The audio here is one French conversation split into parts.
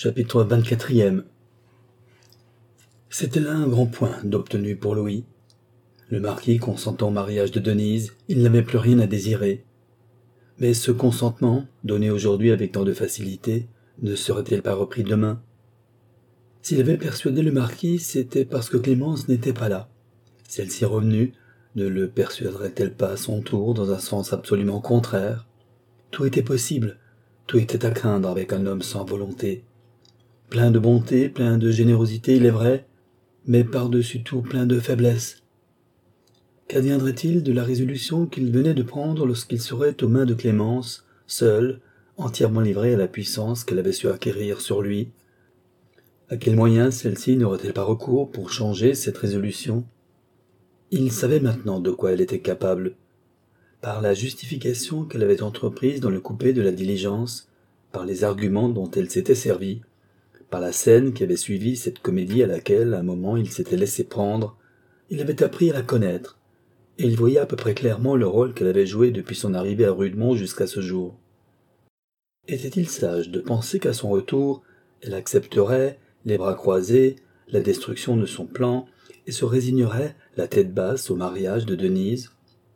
Chapitre 24e. C'était là un grand point d'obtenu pour Louis. Le marquis consentant au mariage de Denise, il n'avait plus rien à désirer. Mais ce consentement, donné aujourd'hui avec tant de facilité, ne serait-il pas repris demain? S'il avait persuadé le marquis, c'était parce que Clémence n'était pas là. Celle-ci revenue, ne le persuaderait-elle pas à son tour dans un sens absolument contraire? Tout était possible, tout était à craindre avec un homme sans volonté. Plein de bonté, plein de générosité, il est vrai, mais par-dessus tout plein de faiblesse. Qu'adviendrait-il de la résolution qu'il venait de prendre lorsqu'il serait aux mains de Clémence, seul, entièrement livré à la puissance qu'elle avait su acquérir sur lui? À quels moyens celle-ci n'aurait-elle pas recours pour changer cette résolution? Il savait maintenant de quoi elle était capable. Par la justification qu'elle avait entreprise dans le coupé de la diligence, par les arguments dont elle s'était servie, par la scène qui avait suivi cette comédie à laquelle, à un moment, il s'était laissé prendre, il avait appris à la connaître, et il voyait à peu près clairement le rôle qu'elle avait joué depuis son arrivée à Rudemont jusqu'à ce jour. Était-il sage de penser qu'à son retour, elle accepterait, les bras croisés, la destruction de son plan, et se résignerait, la tête basse, au mariage de Denise?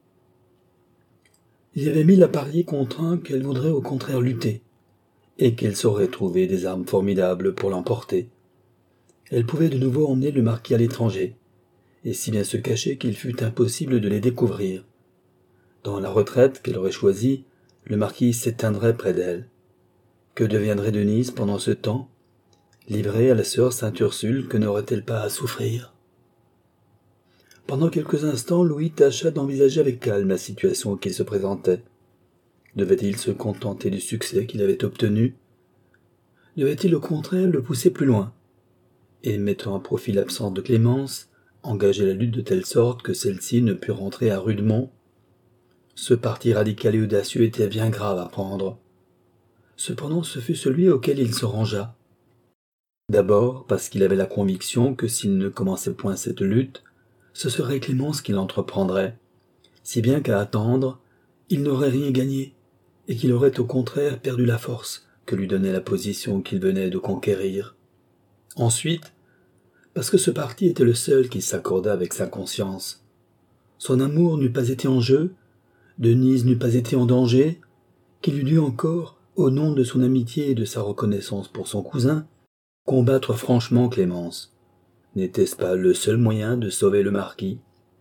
Il y avait mille à parier contre un qu'elle voudrait au contraire lutter, et qu'elle saurait trouver des armes formidables pour l'emporter. Elle pouvait de nouveau emmener le marquis à l'étranger, et si bien se cacher qu'il fût impossible de les découvrir. Dans la retraite qu'elle aurait choisie, le marquis s'éteindrait près d'elle. Que deviendrait Denise pendant ce temps? Livrée à la sœur Sainte-Ursule, que n'aurait-elle pas à souffrir? Pendant quelques instants, Louis tâcha d'envisager avec calme la situation qui se présentait. Devait-il se contenter du succès qu'il avait obtenu? Devait-il au contraire le pousser plus loin? Et mettant à profit l'absence de Clémence, engager la lutte de telle sorte que celle-ci ne pût rentrer à Rudemont? Ce parti radical et audacieux était bien grave à prendre. Cependant ce fut celui auquel il se rangea. D'abord parce qu'il avait la conviction que s'il ne commençait point cette lutte, ce serait Clémence qui l'entreprendrait, si bien qu'à attendre, il n'aurait rien gagné, et qu'il aurait au contraire perdu la force que lui donnait la position qu'il venait de conquérir. Ensuite, parce que ce parti était le seul qui s'accordât avec sa conscience. Son amour n'eût pas été en jeu, Denise n'eût pas été en danger, qu'il eût dû encore, au nom de son amitié et de sa reconnaissance pour son cousin, combattre franchement Clémence. N'était-ce pas le seul moyen de sauver le marquis?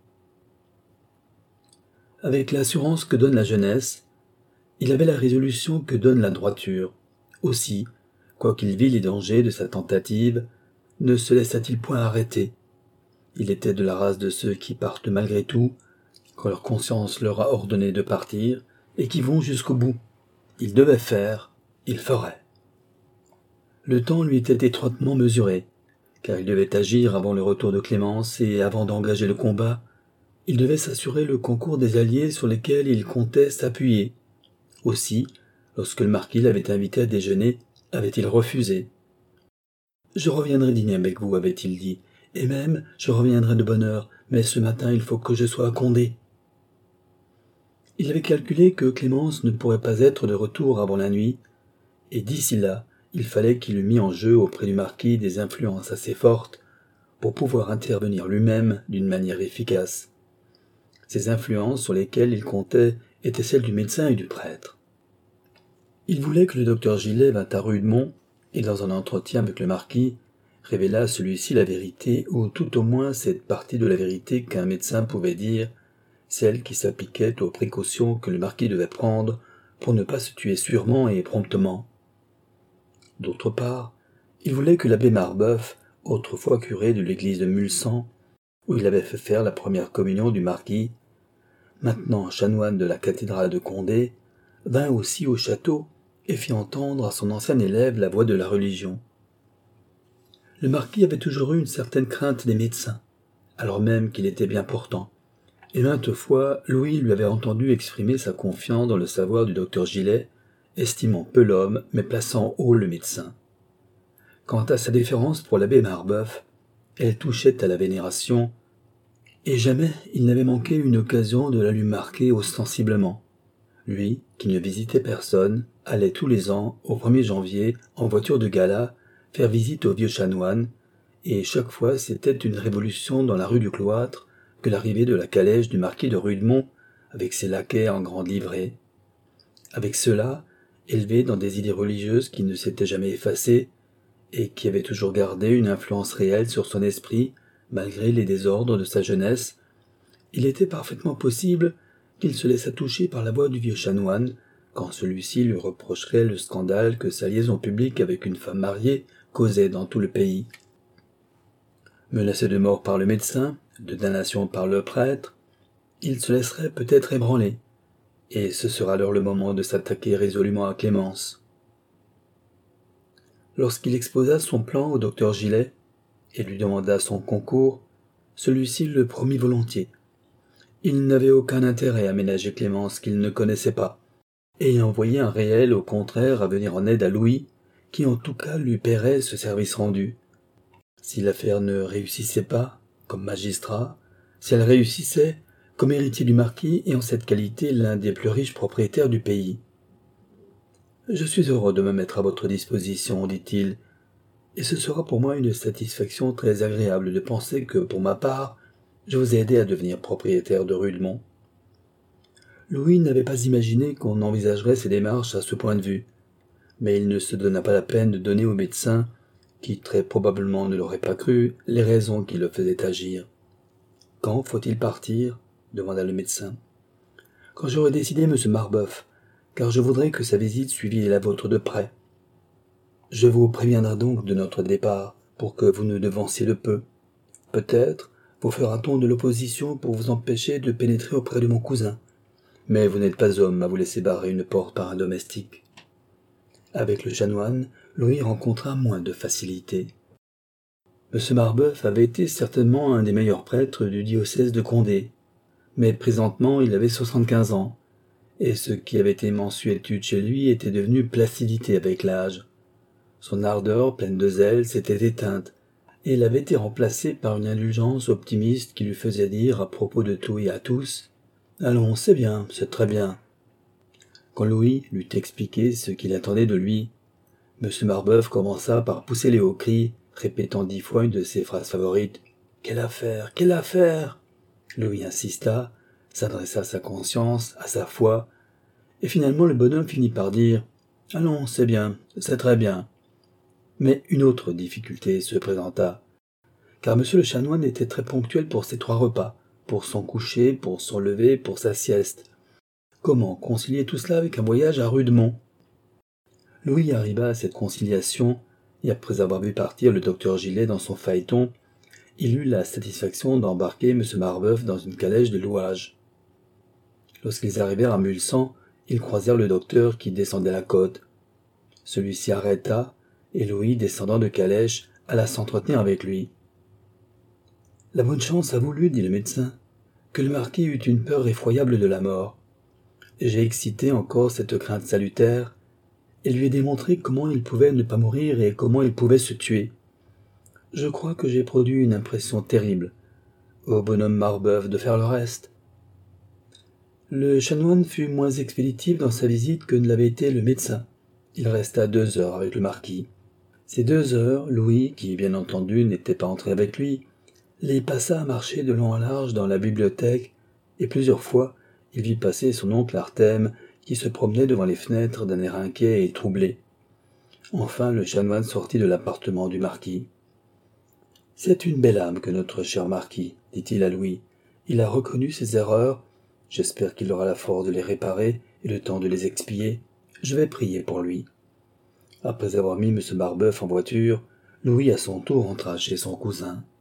Avec l'assurance que donne la jeunesse, il avait la résolution que donne la droiture. Aussi, quoiqu'il vît les dangers de sa tentative, ne se laissa-t-il point arrêter. Il était de la race de ceux qui partent malgré tout, quand leur conscience leur a ordonné de partir, et qui vont jusqu'au bout. Il devait faire, il ferait. Le temps lui était étroitement mesuré, car il devait agir avant le retour de Clémence, et avant d'engager le combat, il devait s'assurer le concours des alliés sur lesquels il comptait s'appuyer. Aussi, lorsque le marquis l'avait invité à déjeuner, avait-il refusé. « Je reviendrai dîner avec vous, avait-il dit, et même je reviendrai de bonne heure, mais ce matin il faut que je sois à Condé. » Il avait calculé que Clémence ne pourrait pas être de retour avant la nuit, et d'ici là, il fallait qu'il eût mis en jeu auprès du marquis des influences assez fortes pour pouvoir intervenir lui-même d'une manière efficace. Ces influences sur lesquelles il comptait étaient celles du médecin et du prêtre. Il voulait que le docteur Gillet vînt à Rudemont et, dans un entretien avec le marquis, révéla à celui-ci la vérité, ou tout au moins cette partie de la vérité qu'un médecin pouvait dire, celle qui s'appliquait aux précautions que le marquis devait prendre pour ne pas se tuer sûrement et promptement. D'autre part, il voulait que l'abbé Marbeuf, autrefois curé de l'église de Mulsan, où il avait fait faire la première communion du marquis, maintenant chanoine de la cathédrale de Condé, vint aussi au château et fit entendre à son ancien élève la voix de la religion. Le marquis avait toujours eu une certaine crainte des médecins, alors même qu'il était bien portant, et maintes fois Louis lui avait entendu exprimer sa confiance dans le savoir du docteur Gillet, estimant peu l'homme, mais plaçant haut le médecin. Quant à sa déférence pour l'abbé Marbeuf, elle touchait à la vénération, et jamais il n'avait manqué une occasion de la lui marquer ostensiblement. Lui, qui ne visitait personne, allait tous les ans, au 1er janvier, en voiture de gala, faire visite au vieux chanoine, et chaque fois c'était une révolution dans la rue du Cloître que l'arrivée de la calèche du marquis de Rudemont avec ses laquais en grande livrée. Avec ceux-là, élevés dans des idées religieuses qui ne s'étaient jamais effacées, et qui avaient toujours gardé une influence réelle sur son esprit, malgré les désordres de sa jeunesse, il était parfaitement possible qu'il se laissât toucher par la voix du vieux chanoine, quand celui-ci lui reprocherait le scandale que sa liaison publique avec une femme mariée causait dans tout le pays. Menacé de mort par le médecin, de damnation par le prêtre, il se laisserait peut-être ébranler, et ce sera alors le moment de s'attaquer résolument à Clémence. Lorsqu'il exposa son plan au docteur Gillet, et lui demanda son concours, celui-ci le promit volontiers. Il n'avait aucun intérêt à ménager Clémence qu'il ne connaissait pas, et il envoyait un réel au contraire à venir en aide à Louis, qui en tout cas lui paierait ce service rendu. Si l'affaire ne réussissait pas, comme magistrat, si elle réussissait, comme héritier du marquis et en cette qualité l'un des plus riches propriétaires du pays. « Je suis heureux de me mettre à votre disposition, dit-il, et ce sera pour moi une satisfaction très agréable de penser que, pour ma part, je vous ai aidé à devenir propriétaire de Rudemont. » Louis n'avait pas imaginé qu'on envisagerait ces démarches à ce point de vue, mais il ne se donna pas la peine de donner au médecin, qui très probablement ne l'aurait pas cru, les raisons qui le faisaient agir. « Quand faut-il partir ?» demanda le médecin. « Quand j'aurai décidé, monsieur Marbeuf, car je voudrais que sa visite suivît la vôtre de près. Je vous préviendrai donc de notre départ, pour que vous nous devanciez de peu. Peut-être vous fera-t-on de l'opposition pour vous empêcher de pénétrer auprès de mon cousin, mais vous n'êtes pas homme à vous laisser barrer une porte par un domestique. » Avec le chanoine, Louis rencontra moins de facilité. M. Marbeuf avait été certainement un des meilleurs prêtres du diocèse de Condé, mais présentement il avait 75 ans, et ce qui avait été mansuétude chez lui était devenu placidité avec l'âge. Son ardeur pleine de zèle s'était éteinte, et elle avait été remplacée par une indulgence optimiste qui lui faisait dire à propos de tout et à tous « Allons, c'est bien, c'est très bien. » Quand Louis lui eut expliqué ce qu'il attendait de lui, M. Marbeuf commença par pousser les hauts cris, répétant 10 fois une de ses phrases favorites. « Quelle affaire, quelle affaire !» Louis insista, s'adressa à sa conscience, à sa foi, et finalement le bonhomme finit par dire « Allons, c'est bien, c'est très bien. » Mais une autre difficulté se présenta, car M. le chanoine était très ponctuel pour ses 3 repas, pour son coucher, pour son lever, pour sa sieste. Comment concilier tout cela avec un voyage à Rudemont? Louis arriva à cette conciliation, et après avoir vu partir le docteur Gillet dans son phaéton, il eut la satisfaction d'embarquer M. Marbeuf dans une calèche de louage. Lorsqu'ils arrivèrent à Mulsan, ils croisèrent le docteur qui descendait la côte. Celui-ci arrêta, et Louis, descendant de calèche, alla s'entretenir avec lui. « La bonne chance a voulu, dit le médecin, que le marquis eût une peur effroyable de la mort. J'ai excité encore cette crainte salutaire, et lui ai démontré comment il pouvait ne pas mourir et comment il pouvait se tuer. Je crois que j'ai produit une impression terrible. Au bonhomme Marbeuf de faire le reste. » Le chanoine fut moins expéditif dans sa visite que ne l'avait été le médecin. Il resta 2 heures avec le marquis. Ces 2 heures, Louis, qui bien entendu n'était pas entré avec lui, les passa à marcher de long en large dans la bibliothèque, et plusieurs fois il vit passer son oncle Artème, qui se promenait devant les fenêtres d'un air inquiet et troublé. Enfin le chanoine sortit de l'appartement du marquis. « C'est une belle âme que notre cher marquis, dit-il à Louis. Il a reconnu ses erreurs. J'espère qu'il aura la force de les réparer et le temps de les expier. Je vais prier pour lui. » Après avoir mis M. Marbeuf en voiture, Louis à son tour entra chez son cousin.